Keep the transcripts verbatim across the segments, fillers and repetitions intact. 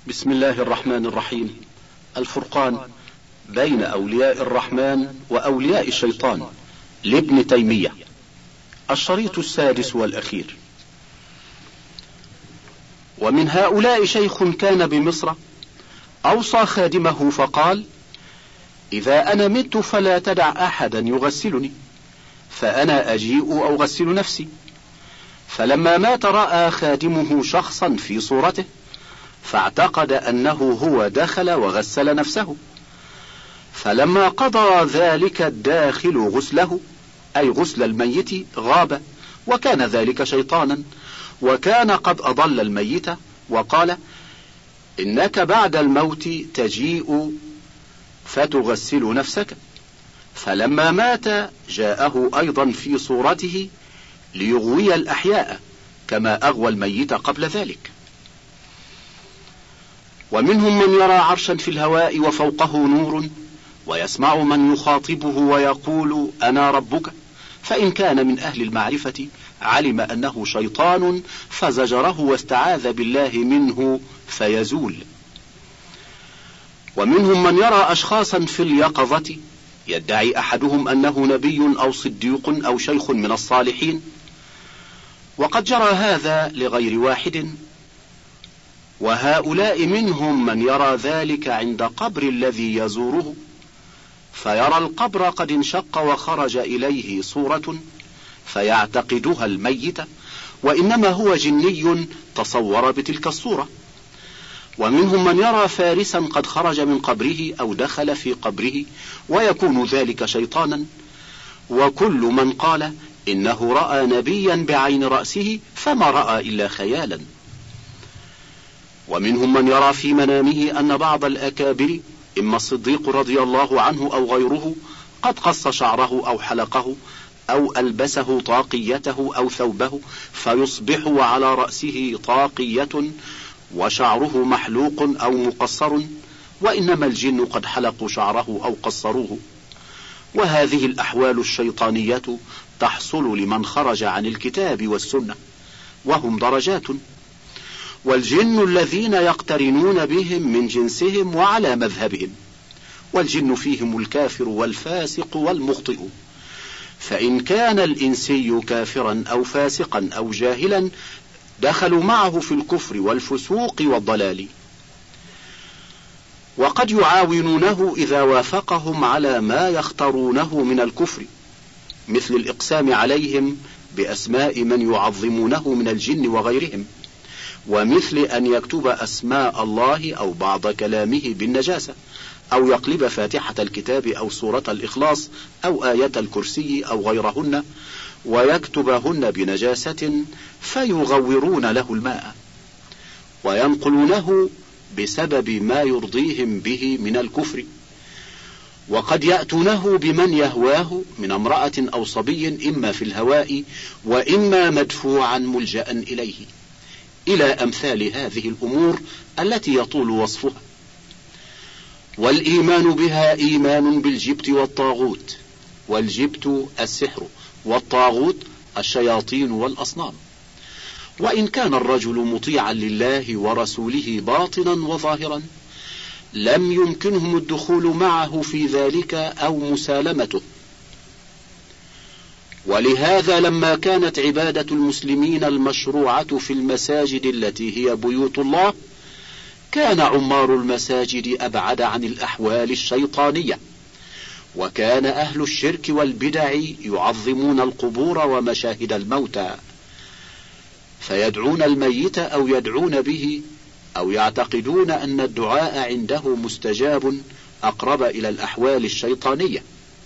بسم الله الرحمن الرحيم. الفرقان بين أولياء الرحمن وأولياء الشيطان لابن تيمية، الشريط السادس والأخير. ومن هؤلاء شيخ كان بمصر أوصى خادمه فقال: إذا أنا مت فلا تدع أحدا يغسلني، فأنا أجيء أو أغسل نفسي. فلما مات رأى خادمه شخصا في صورته، فاعتقد أنه هو دخل وغسل نفسه. فلما قضى ذلك الداخل غسله، أي غسل الميت، غاب، وكان ذلك شيطانا، وكان قد أضل الميت، وقال: إنك بعد الموت تجيء فتغسل نفسك. فلما مات جاءه أيضا في صورته ليغوي الأحياء كما أغوى الميت قبل ذلك. ومنهم من يرى عرشا في الهواء وفوقه نور، ويسمع من يخاطبه ويقول: أنا ربك. فإن كان من أهل المعرفة علم أنه شيطان فزجره واستعاذ بالله منه فيزول. ومنهم من يرى أشخاصا في اليقظة، يدعي أحدهم أنه نبي أو صديق أو شيخ من الصالحين، وقد جرى هذا لغير واحد. وهؤلاء منهم من يرى ذلك عند قبر الذي يزوره، فيرى القبر قد انشق وخرج إليه صورة فيعتقدها الميت، وإنما هو جني تصور بتلك الصورة. ومنهم من يرى فارسا قد خرج من قبره أو دخل في قبره، ويكون ذلك شيطانا. وكل من قال إنه رأى نبيا بعين رأسه فما رأى إلا خيالا. ومنهم من يرى في منامه أن بعض الأكابر، إما الصديق رضي الله عنه أو غيره، قد قص شعره أو حلقه أو ألبسه طاقيته أو ثوبه، فيصبح على رأسه طاقية وشعره محلوق أو مقصر، وإنما الجن قد حلقوا شعره أو قصروه. وهذه الأحوال الشيطانية تحصل لمن خرج عن الكتاب والسنة، وهم درجات. والجن الذين يقترنون بهم من جنسهم وعلى مذهبهم، والجن فيهم الكافر والفاسق والمخطئ. فإن كان الإنسي كافرا أو فاسقا أو جاهلا دخلوا معه في الكفر والفسوق والضلال. وقد يعاونونه إذا وافقهم على ما يختارونه من الكفر، مثل الإقسام عليهم بأسماء من يعظمونه من الجن وغيرهم، ومثل أن يكتب أسماء الله أو بعض كلامه بالنجاسة، أو يقلب فاتحة الكتاب أو سورة الإخلاص أو آية الكرسي أو غيرهن ويكتبهن بنجاسة، فيغورون له الماء وينقلونه بسبب ما يرضيهم به من الكفر. وقد يأتونه بمن يهواه من امرأة أو صبي، إما في الهواء وإما مدفوعا ملجأ إليه، إلى أمثال هذه الأمور التي يطول وصفها. والإيمان بها إيمان بالجبت والطاغوت، والجبت السحر، والطاغوت الشياطين والأصنام. وإن كان الرجل مطيعا لله ورسوله باطنا وظاهرا، لم يمكنهم الدخول معه في ذلك أو مسالمته. ولهذا لما كانت عبادة المسلمين المشروعة في المساجد التي هي بيوت الله، كان عمار المساجد أبعد عن الأحوال الشيطانية، وكان أهل الشرك والبدع يعظمون القبور ومشاهد الموتى، فيدعون الميت أو يدعون به، أو يعتقدون أن الدعاء عنده مستجاب أقرب إلى الأحوال الشيطانية.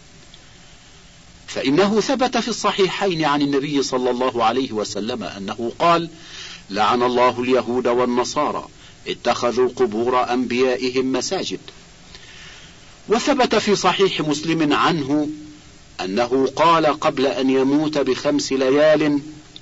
فإنه ثبت في الصحيحين عن النبي صلى الله عليه وسلم أنه قال: لعن الله اليهود والنصارى اتخذوا قبور أنبيائهم مساجد. وثبت في صحيح مسلم عنه أنه قال قبل أن يموت بخمس ليال: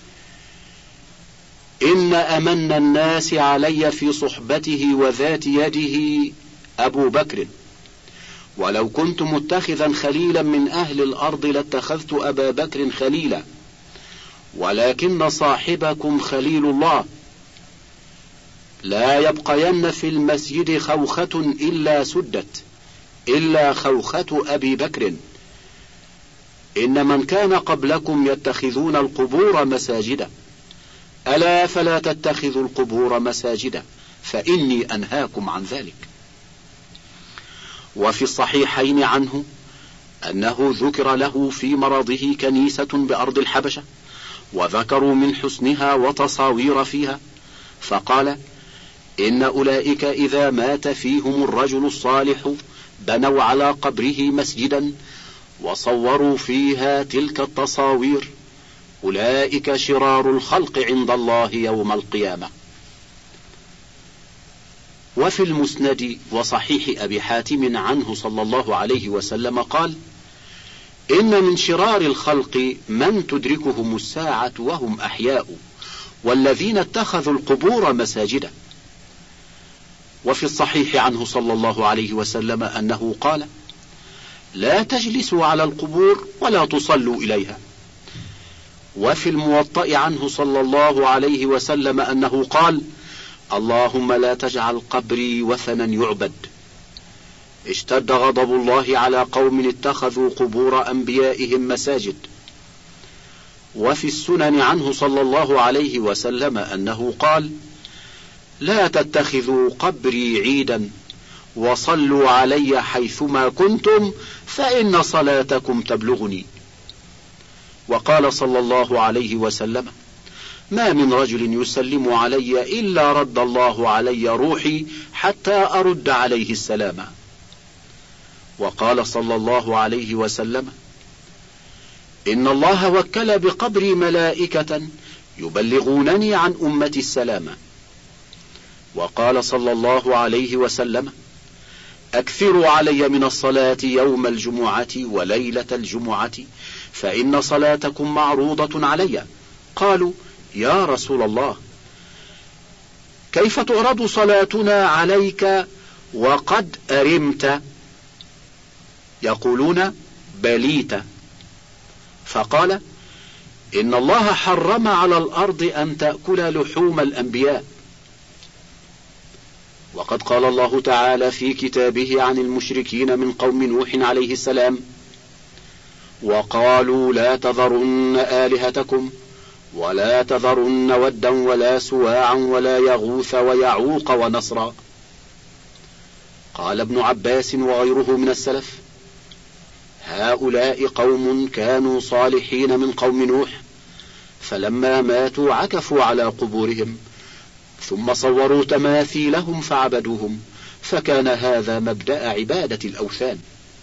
إن أمن الناس علي في صحبته وذات يده أبو بكر، ولو كنت متخذا خليلا من أهل الأرض لاتخذت أبا بكر خليلا، ولكن صاحبكم خليل الله، لا يبقين في المسجد خوخة إلا سدت إلا خوخة أبي بكر، إن من كان قبلكم يتخذون القبور مساجدا، ألا فلا تتخذوا القبور مساجدا فإني أنهاكم عن ذلك. وفي الصحيحين عنه أنه ذكر له في مرضه كنيسة بأرض الحبشة، وذكروا من حسنها وتصاوير فيها، فقال: إن أولئك إذا مات فيهم الرجل الصالح بنوا على قبره مسجدا وصوروا فيها تلك التصاوير، أولئك شرار الخلق عند الله يوم القيامة. وفي المسند وصحيح أبي حاتم عنه صلى الله عليه وسلم قال: إن من شرار الخلق من تدركهم الساعة وهم أحياء، والذين اتخذوا القبور مساجدا. وفي الصحيح عنه صلى الله عليه وسلم أنه قال: لا تجلسوا على القبور ولا تصلوا إليها. وفي الموطأ عنه صلى الله عليه وسلم أنه قال: اللهم لا تجعل قبري وثنا يعبد. اشتد غضب الله على قوم اتخذوا قبور أنبيائهم مساجد. وفي السنن عنه صلى الله عليه وسلم أنه قال: لا تتخذوا قبري عيدا وصلوا علي حيثما كنتم فإن صلاتكم تبلغني. وقال صلى الله عليه وسلم: ما من رجل يسلم علي إلا رد الله علي روحي حتى أرد عليه السلام. وقال صلى الله عليه وسلم: إن الله وكل بقبري ملائكة يبلغونني عن أمتي السلام. وقال صلى الله عليه وسلم: أكثروا علي من الصلاة يوم الجمعة وليلة الجمعة فإن صلاتكم معروضة علي. قالوا: يا رسول الله، كيف تعرض صلاتنا عليك وقد أرمت؟ يقولون: بليت. فقال: إن الله حرم على الأرض أن تأكل لحوم الأنبياء. وقد قال الله تعالى في كتابه عن المشركين من قوم نوح عليه السلام: وقالوا لا تذرن آلهتكم ولا تذرن ودا ولا سواعا ولا يغوث ويعوق ونصرا. قال ابن عباس وغيره من السلف: هؤلاء قوم كانوا صالحين من قوم نوح، فلما ماتوا عكفوا على قبورهم ثم صوروا تماثيلهم فعبدوهم، فكان هذا مبدأ عبادة الأوثان.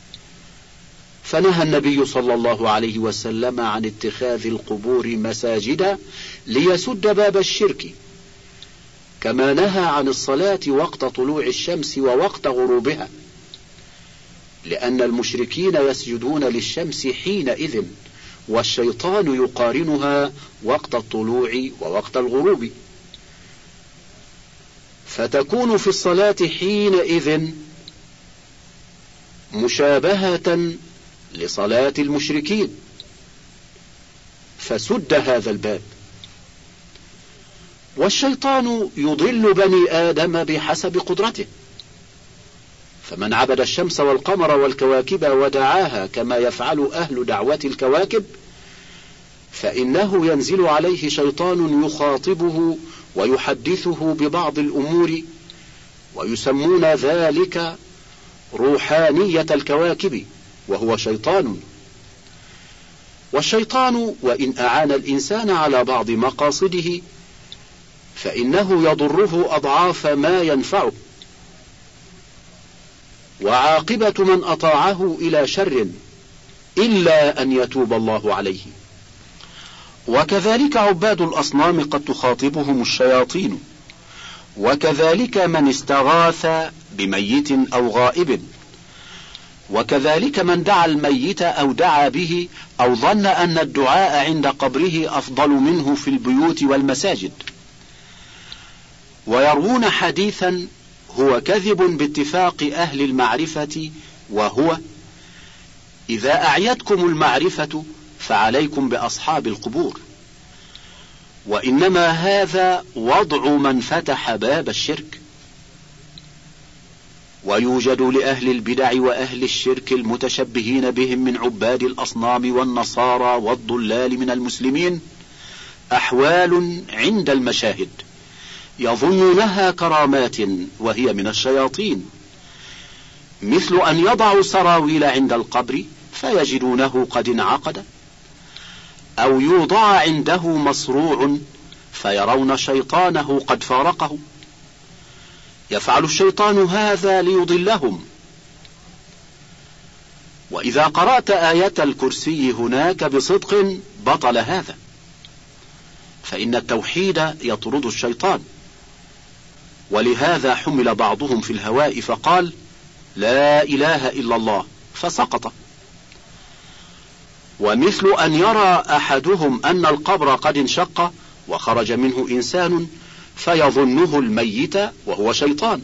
فنهى النبي صلى الله عليه وسلم عن اتخاذ القبور مساجدا ليسد باب الشرك، كما نهى عن الصلاة وقت طلوع الشمس ووقت غروبها، لأن المشركين يسجدون للشمس حينئذ، والشيطان يقارنها وقت الطلوع ووقت الغروب، فتكون في الصلاة حينئذ مشابهة لصلاة المشركين، فسد هذا الباب. والشيطان يضل بني آدم بحسب قدرته، فمن عبد الشمس والقمر والكواكب ودعاها كما يفعل أهل دعوة الكواكب، فإنه ينزل عليه شيطان يخاطبه ويحدثه ببعض الأمور، ويسمون ذلك روحانية الكواكب، وهو شيطان. والشيطان وإن أعان الإنسان على بعض مقاصده فإنه يضره أضعاف ما ينفعه، وعاقبة من أطاعه إلى شر إلا أن يتوب الله عليه. وكذلك عباد الأصنام قد تخاطبهم الشياطين، وكذلك من استغاث بميت أو غائب، وكذلك من دعا الميت أو دعا به أو ظن أن الدعاء عند قبره أفضل منه في البيوت والمساجد. ويروون حديثا هو كذب باتفاق أهل المعرفة، وهو: إذا أعيتكم المعرفة فعليكم بأصحاب القبور. وإنما هذا وضع من فتح باب الشرك. ويوجد لأهل البدع وأهل الشرك المتشبهين بهم من عباد الأصنام والنصارى والضلال من المسلمين أحوال عند المشاهد يظنونها كرامات وهي من الشياطين، مثل أن يضعوا سراويل عند القبر فيجدونه قد انعقد، أو يوضع عنده مصروع فيرون شيطانه قد فارقه. يفعل الشيطان هذا ليضلهم. وإذا قرأت آية الكرسي هناك بصدق بطل هذا، فإن التوحيد يطرد الشيطان. ولهذا حمل بعضهم في الهواء فقال لا إله إلا الله فسقط. ومثل أن يرى أحدهم أن القبر قد انشق وخرج منه إنسان فيظنه الميت وهو شيطان،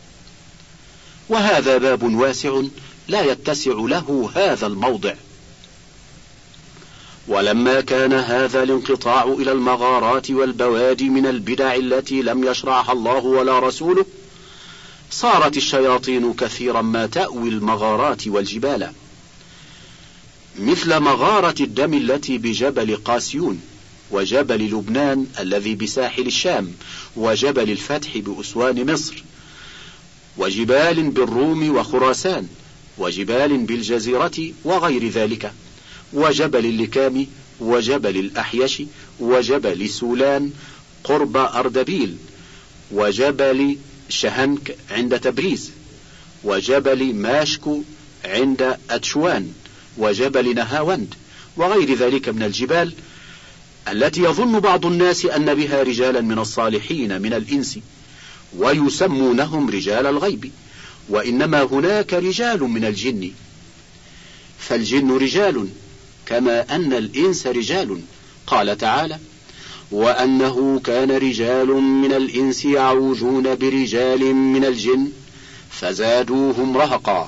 وهذا باب واسع لا يتسع له هذا الموضع. ولما كان هذا الانقطاع إلى المغارات والبوادي من البدع التي لم يشرعها الله ولا رسوله، صارت الشياطين كثيرا ما تأوي المغارات والجبال، مثل مغارة الدم التي بجبل قاسيون، وجبل لبنان الذي بساحل الشام، وجبل الفتح بأسوان مصر، وجبال بالروم وخراسان، وجبال بالجزيرة وغير ذلك، وجبل اللكام، وجبل الأحيش، وجبل سولان قرب أردبيل، وجبل شهنك عند تبريز، وجبل ماشكو عند أتشوان، وجبل نهاوند، وغير ذلك من الجبال التي يظن بعض الناس أن بها رجالا من الصالحين من الإنس ويسمونهم رجال الغيب، وإنما هناك رجال من الجن، فالجن رجال كما أن الإنس رجال. قال تعالى وأنه كان رجال من الإنس يعوذون برجال من الجن فزادوهم رهقا.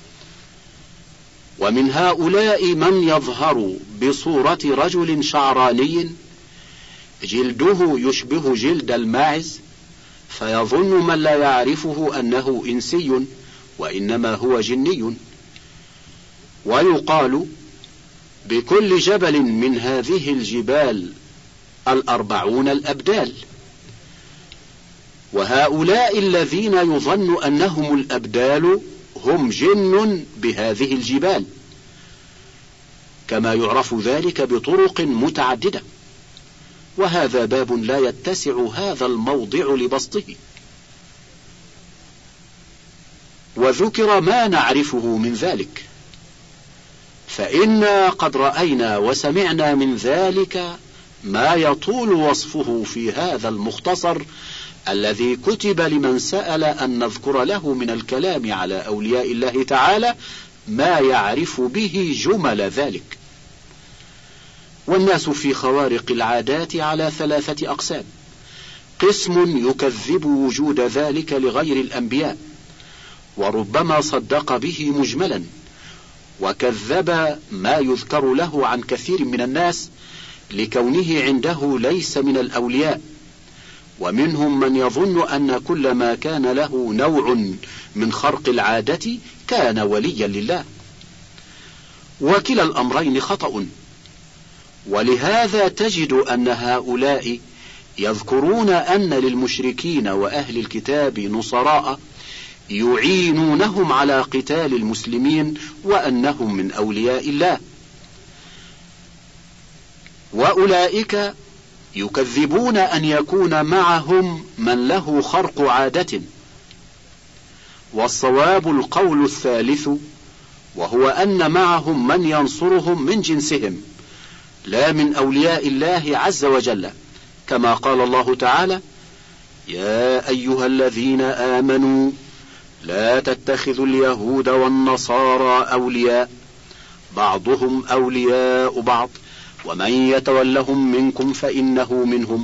ومن هؤلاء من يظهر بصورة رجل شعراني جلده يشبه جلد الماعز، فيظن من لا يعرفه أنه إنسي وإنما هو جني. ويقال بكل جبل من هذه الجبال الأربعون الأبدال. وهؤلاء الذين يظن أنهم الأبدال هم جن بهذه الجبال، كما يعرف ذلك بطرق متعددة، وهذا باب لا يتسع هذا الموضع لبسطه. وذكر ما نعرفه من ذلك، فإنا قد رأينا وسمعنا من ذلك ما يطول وصفه في هذا المختصر الذي كتب لمن سأل أن نذكر له من الكلام على أولياء الله تعالى ما يعرف به جمل ذلك. والناس في خوارق العادات على ثلاثة أقسام: قسم يكذب وجود ذلك لغير الأنبياء وربما صدق به مجملا وكذب ما يذكر له عن كثير من الناس لكونه عنده ليس من الأولياء. ومنهم من يظن أن كل ما كان له نوع من خرق العادة كان وليا لله، وكلا الأمرين خطأ. ولهذا تجد أن هؤلاء يذكرون أن للمشركين وأهل الكتاب نصراء يعينونهم على قتال المسلمين وأنهم من أولياء الله، وأولئك يكذبون أن يكون معهم من له خرق عادة. والصواب القول الثالث، وهو أن معهم من ينصرهم من جنسهم لا من أولياء الله عز وجل، كما قال الله تعالى: يا أيها الذين آمنوا لا تتخذوا اليهود والنصارى أولياء بعضهم أولياء بعض ومن يتولهم منكم فإنه منهم.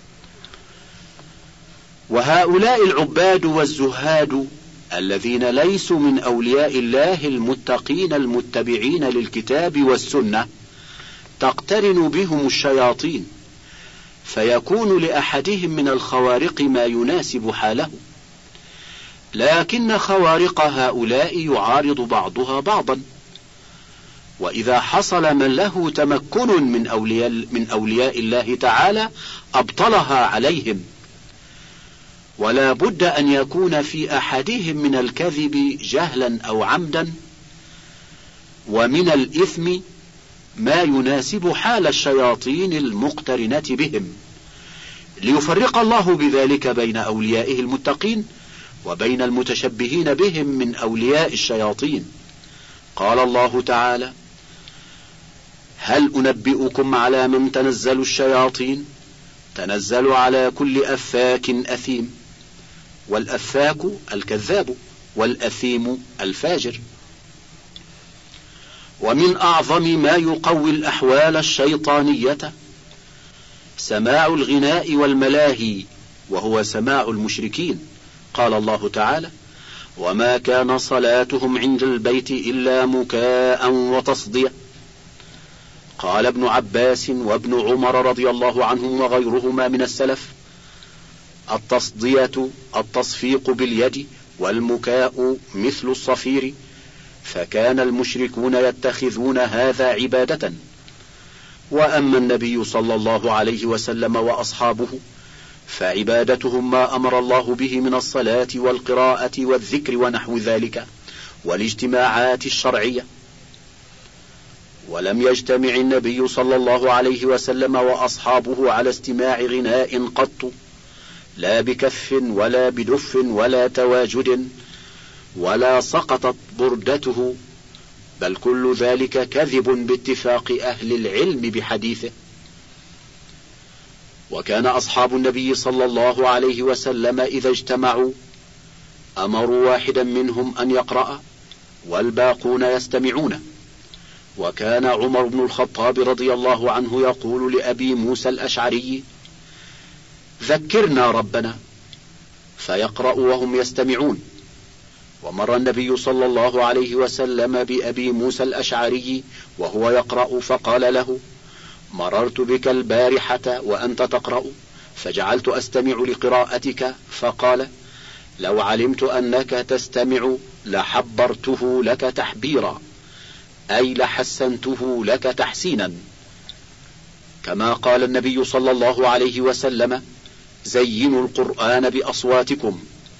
وهؤلاء العباد والزهاد الذين ليسوا من أولياء الله المتقين المتبعين للكتاب والسنة تقترن بهم الشياطين فيكون لأحدهم من الخوارق ما يناسب حاله، لكن خوارق هؤلاء يعارض بعضها بعضا. وإذا حصل من له تمكن من أولياء, من أولياء الله تعالى أبطلها عليهم، ولا بد أن يكون في أحدهم من الكذب جهلا أو عمدا، ومن الإثم ما يناسب حال الشياطين المقترنة بهم، ليفرق الله بذلك بين أوليائه المتقين وبين المتشبهين بهم من أولياء الشياطين. قال الله تعالى: هل أنبئكم على من تنزل الشياطين؟ تنزل على كل أفاك أثيم. والأفاك الكذاب، والأثيم الفاجر. ومن أعظم ما يقوي الأحوال الشيطانية سماع الغناء والملاهي، وهو سماع المشركين. قال الله تعالى: وما كان صلاتهم عند البيت إلا مكاء وتصدية. قال ابن عباس وابن عمر رضي الله عنهم وغيرهما من السلف: التصدية التصفيق باليد، والمكاء مثل الصفير، فكان المشركون يتخذون هذا عبادة. وأما النبي صلى الله عليه وسلم وأصحابه فعبادتهم ما أمر الله به من الصلاة والقراءة والذكر ونحو ذلك والاجتماعات الشرعية. ولم يجتمع النبي صلى الله عليه وسلم وأصحابه على استماع غناء قط، لا بكف ولا بدف ولا تواجد ولا سقطت بردته، بل كل ذلك كذب باتفاق أهل العلم بحديثه. وكان أصحاب النبي صلى الله عليه وسلم إذا اجتمعوا أمروا واحدا منهم أن يقرأ والباقون يستمعون. وكان عمر بن الخطاب رضي الله عنه يقول لأبي موسى الأشعري: ذكرنا ربنا، فيقرأ وهم يستمعون. ومر النبي صلى الله عليه وسلم بأبي موسى الأشعري وهو يقرأ فقال له: مررت بك البارحة وأنت تقرأ فجعلت أستمع لقراءتك، فقال: لو علمت أنك تستمع لحبرته لك تحبيرا، أي لحسنته لك تحسينا. كما قال النبي صلى الله عليه وسلم: زينوا القرآن بأصواتكم.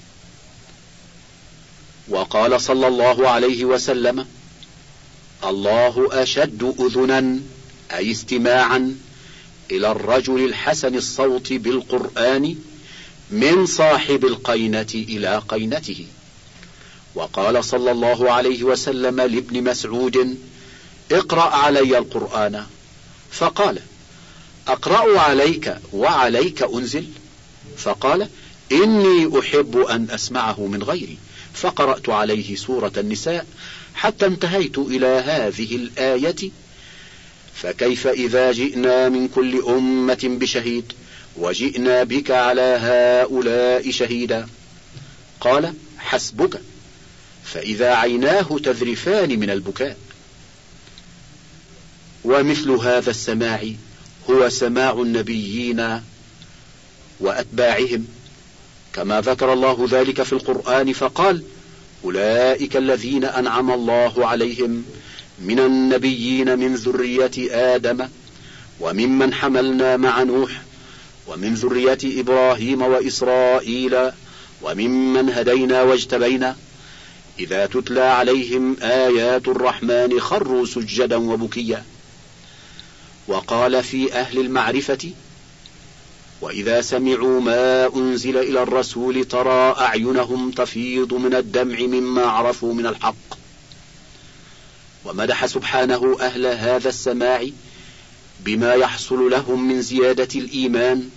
وقال صلى الله عليه وسلم: الله أشد أذنا، أي استماعا، إلى الرجل الحسن الصوت بالقرآن من صاحب القينة إلى قينته. وقال صلى الله عليه وسلم لابن مسعود: اقرأ علي القرآن، فقال: أقرأ عليك وعليك أنزل؟ فقال: إني أحب أن أسمعه من غيري، فقرأت عليه سورة النساء حتى انتهيت إلى هذه الآية: فكيف إذا جئنا من كل أمة بشهيد وجئنا بك على هؤلاء شهيدا. قال: حسبك. فإذا عيناه تذرفان من البكاء. ومثل هذا السماع هو سماع النبيين وأتباعهم، كما ذكر الله ذلك في القرآن فقال: أولئك الذين أنعم الله عليهم من النبيين من ذرية آدم وممن حملنا مع نوح ومن ذرية إبراهيم وإسرائيل وممن هدينا واجتبينا، إذا تتلى عليهم آيات الرحمن خروا سجدا وبكيا. وقال في أهل المعرفة: وإذا سمعوا ما أنزل إلى الرسول ترى أعينهم تفيض من الدمع مما عرفوا من الحق. ومدح سبحانه أهل هذا السماع بما يحصل لهم من زيادة الإيمان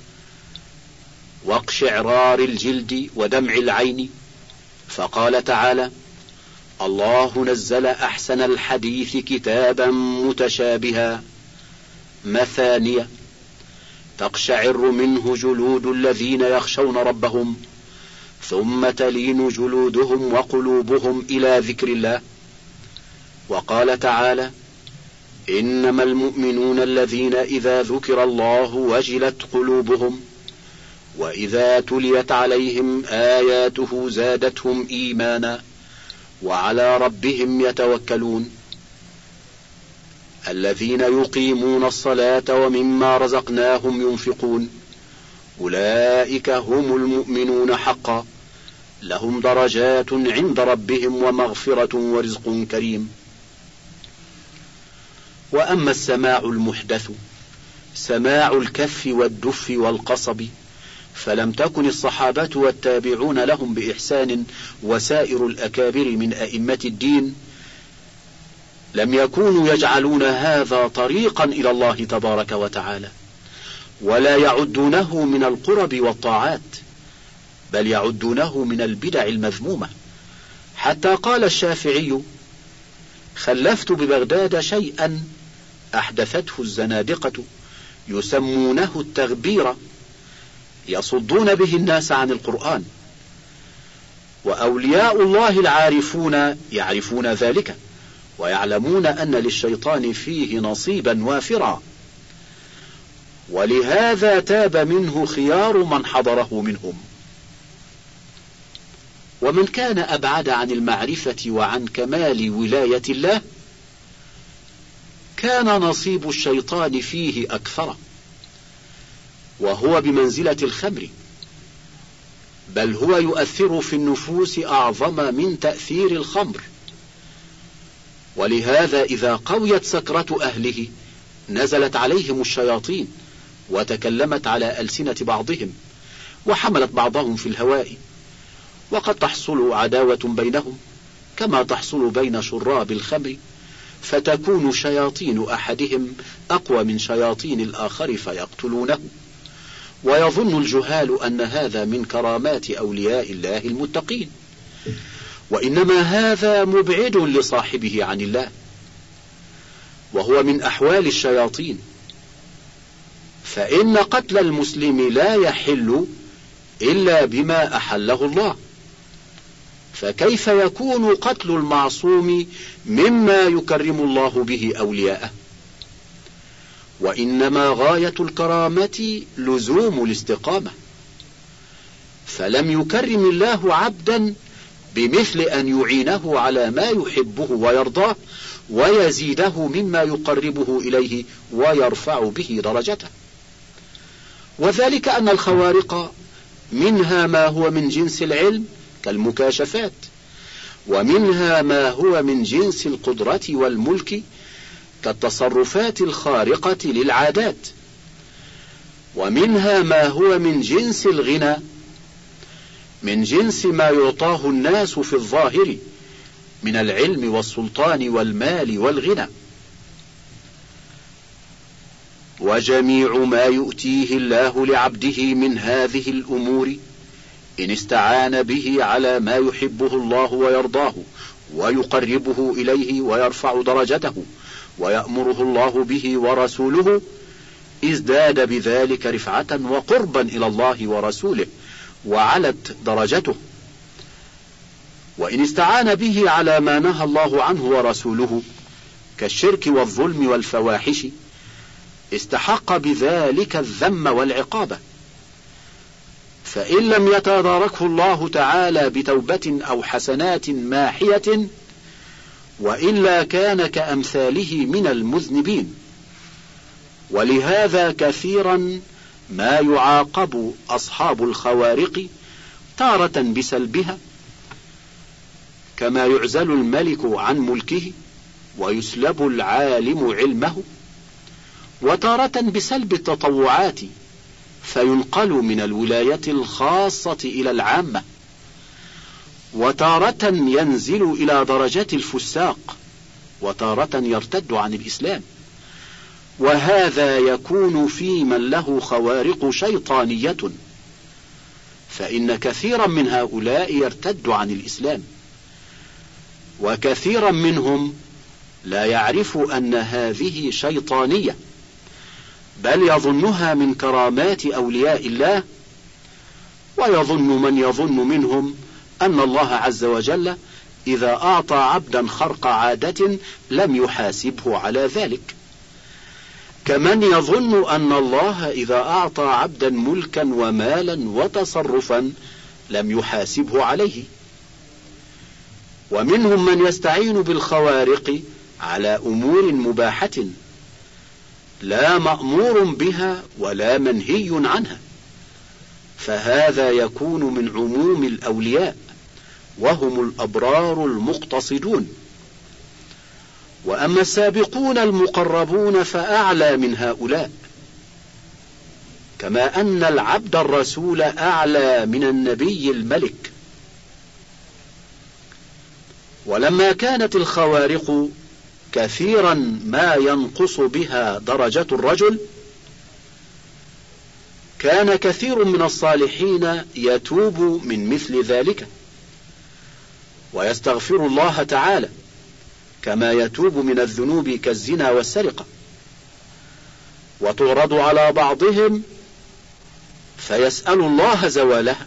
واقشعرار الجلد ودمع العين، فقال تعالى: الله نزل أحسن الحديث كتابا متشابها مثانية تقشعر منه جلود الذين يخشون ربهم ثم تلين جلودهم وقلوبهم إلى ذكر الله. وقال تعالى: إنما المؤمنون الذين إذا ذكر الله وجلت قلوبهم وإذا تليت عليهم آياته زادتهم إيمانا وعلى ربهم يتوكلون الذين يقيمون الصلاة ومما رزقناهم ينفقون أولئك هم المؤمنون حقا لهم درجات عند ربهم ومغفرة ورزق كريم. وأما السماع المحدث سماع الكف والدف والقصب فلم تكن الصحابة والتابعون لهم بإحسان وسائر الأكابر من أئمة الدين لم يكونوا يجعلون هذا طريقا إلى الله تبارك وتعالى ولا يعدونه من القرب والطاعات بل يعدونه من البدع المذمومة، حتى قال الشافعي: خلفت ببغداد شيئا أحدثته الزنادقة يسمونه التغبير يصدون به الناس عن القرآن، وأولياء الله العارفون يعرفون ذلك ويعلمون أن للشيطان فيه نصيبا وافرا، ولهذا تاب منه خيار من حضره منهم. ومن كان أبعد عن المعرفة وعن كمال ولاية الله كان نصيب الشيطان فيه أكثر، وهو بمنزلة الخمر، بل هو يؤثر في النفوس أعظم من تأثير الخمر. ولهذا إذا قويت سكرة أهله نزلت عليهم الشياطين وتكلمت على ألسنة بعضهم وحملت بعضهم في الهواء، وقد تحصل عداوة بينهم كما تحصل بين شراب الخمر، فتكون شياطين أحدهم أقوى من شياطين الآخر فيقتلونه. ويظن الجهال أن هذا من كرامات أولياء الله المتقين، وإنما هذا مبعد لصاحبه عن الله، وهو من أحوال الشياطين. فإن قتل المسلم لا يحل إلا بما أحله الله، فكيف يكون قتل المعصوم مما يكرم الله به أولياءه؟ وإنما غاية الكرامة لزوم الاستقامة، فلم يكرم الله عبدا بمثل أن يعينه على ما يحبه ويرضاه ويزيده مما يقربه إليه ويرفع به درجته. وذلك أن الخوارق منها ما هو من جنس العلم كالمكاشفات، ومنها ما هو من جنس القدرة والملك كالتصرفات الخارقة للعادات، ومنها ما هو من جنس الغنى من جنس ما يعطاه الناس في الظاهر من العلم والسلطان والمال والغنى. وجميع ما يؤتيه الله لعبده من هذه الأمور إن استعان به على ما يحبه الله ويرضاه ويقربه إليه ويرفع درجته ويأمره الله به ورسوله ازداد بذلك رفعة وقربا إلى الله ورسوله وعلت درجته. وإن استعان به على ما نهى الله عنه ورسوله كالشرك والظلم والفواحش استحق بذلك الذم والعقابة، فإن لم يتداركه الله تعالى بتوبة أو حسنات ماحية وإلا كان كأمثاله من المذنبين. ولهذا كثيرا ما يعاقب أصحاب الخوارق تارة بسلبها كما يعزل الملك عن ملكه ويسلب العالم علمه، وتارة بسلب التطوعات فينقل من الولاية الخاصة إلى العامة، وتارة ينزل إلى درجة الفساق، وتارة يرتد عن الإسلام. وهذا يكون في من له خوارق شيطانية، فإن كثيرا من هؤلاء يرتد عن الإسلام، وكثيرا منهم لا يعرف أن هذه شيطانية، بل يظنها من كرامات أولياء الله، ويظن من يظن منهم أن الله عز وجل إذا أعطى عبدا خرق عادة لم يحاسبه على ذلك. كمن يظن أن الله إذا أعطى عبدا ملكا ومالا وتصرفا لم يحاسبه عليه. ومنهم من يستعين بالخوارق على أمور مباحة لا مأمور بها ولا منهي عنها، فهذا يكون من عموم الأولياء وهم الأبرار المقتصدون. وأما السابقون المقربون فأعلى من هؤلاء، كما أن العبد الرسول أعلى من النبي الملك. ولما كانت الخوارق كثيرا ما ينقص بها درجة الرجل، كان كثير من الصالحين يتوب من مثل ذلك ويستغفر الله تعالى، كما يتوب من الذنوب كالزنا والسرقة، وتعرض على بعضهم فيسأل الله زوالها.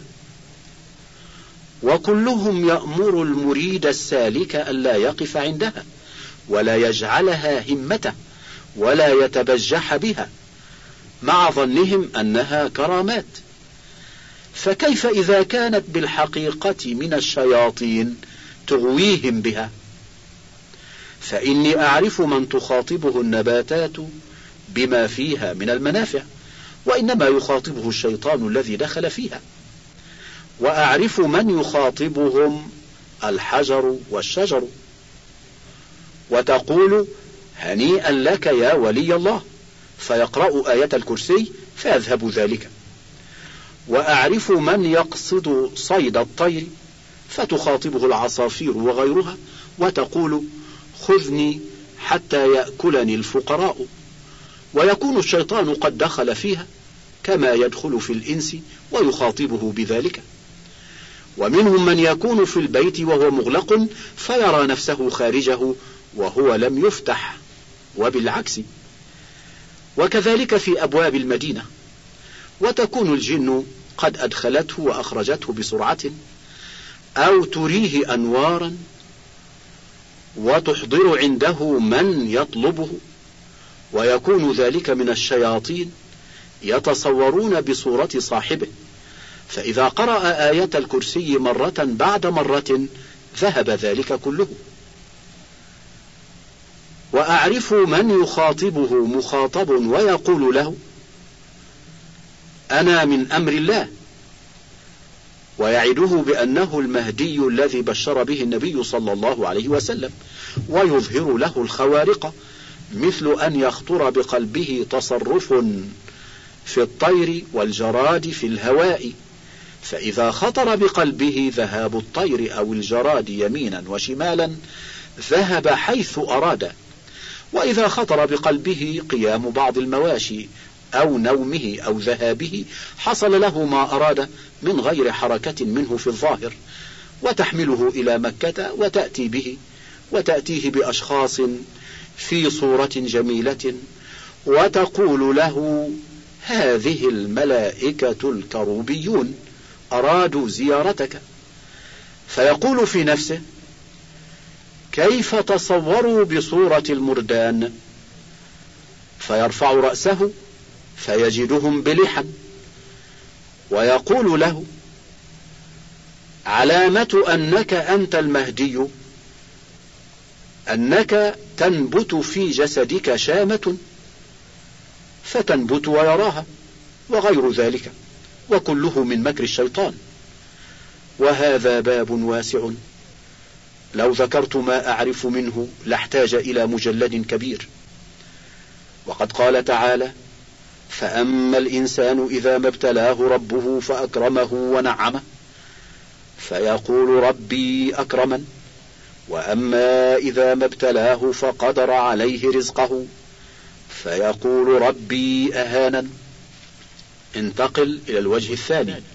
وكلهم يأمر المريد السالك ألا يقف عندها ولا يجعلها همته ولا يتبجح بها، مع ظنهم أنها كرامات. فكيف إذا كانت بالحقيقة من الشياطين تغويهم بها؟ فإني أعرف من تخاطبه النباتات بما فيها من المنافع، وإنما يخاطبه الشيطان الذي دخل فيها. وأعرف من يخاطبهم الحجر والشجر، وتقول هنيئا لك يا ولي الله، فيقرأ آية الكرسي فيذهب ذلك. وأعرف من يقصد صيد الطير فتخاطبه العصافير وغيرها، وتقول خذني حتى يأكلني الفقراء، ويكون الشيطان قد دخل فيها كما يدخل في الإنس ويخاطبه بذلك. ومنهم من يكون في البيت وهو مغلق فيرى نفسه خارجه وهو لم يفتح، وبالعكس. وكذلك في أبواب المدينة، وتكون الجن قد أدخلته وأخرجته بسرعة، أو تريه أنوارا وتحضر عنده من يطلبه، ويكون ذلك من الشياطين يتصورون بصورة صاحبه، فإذا قرأ آية الكرسي مرة بعد مرة ذهب ذلك كله. وأعرف من يخاطبه مخاطب ويقول له أنا من أمر الله، ويعده بأنه المهدي الذي بشر به النبي صلى الله عليه وسلم، ويظهر له الخوارق، مثل أن يخطر بقلبه تصرف في الطير والجراد في الهواء، فإذا خطر بقلبه ذهاب الطير أو الجراد يمينا وشمالا ذهب حيث أراد. وإذا خطر بقلبه قيام بعض المواشي أو نومه أو ذهابه حصل له ما أراد من غير حركة منه في الظاهر، وتحمله إلى مكة وتأتي به، وتأتيه بأشخاص في صورة جميلة، وتقول له هذه الملائكة الكروبيون أرادوا زيارتك. فيقول في نفسه كيف تصوروا بصورة المردان؟ فيرفع رأسه فيجدهم بلحم، ويقول له علامة أنك أنت المهدي أنك تنبت في جسدك شامة، فتنبت ويراها، وغير ذلك، وكله من مكر الشيطان. وهذا باب واسع، لو ذكرت ما أعرف منه لاحتاج إلى مجلد كبير. وقد قال تعالى فأما الإنسان إذا ما ابتلاه ربه فأكرمه ونعمه فيقول ربي أكرمن، وأما إذا ما ابتلاه فقدر عليه رزقه فيقول ربي أهانن. انتقل إلى الوجه الثاني.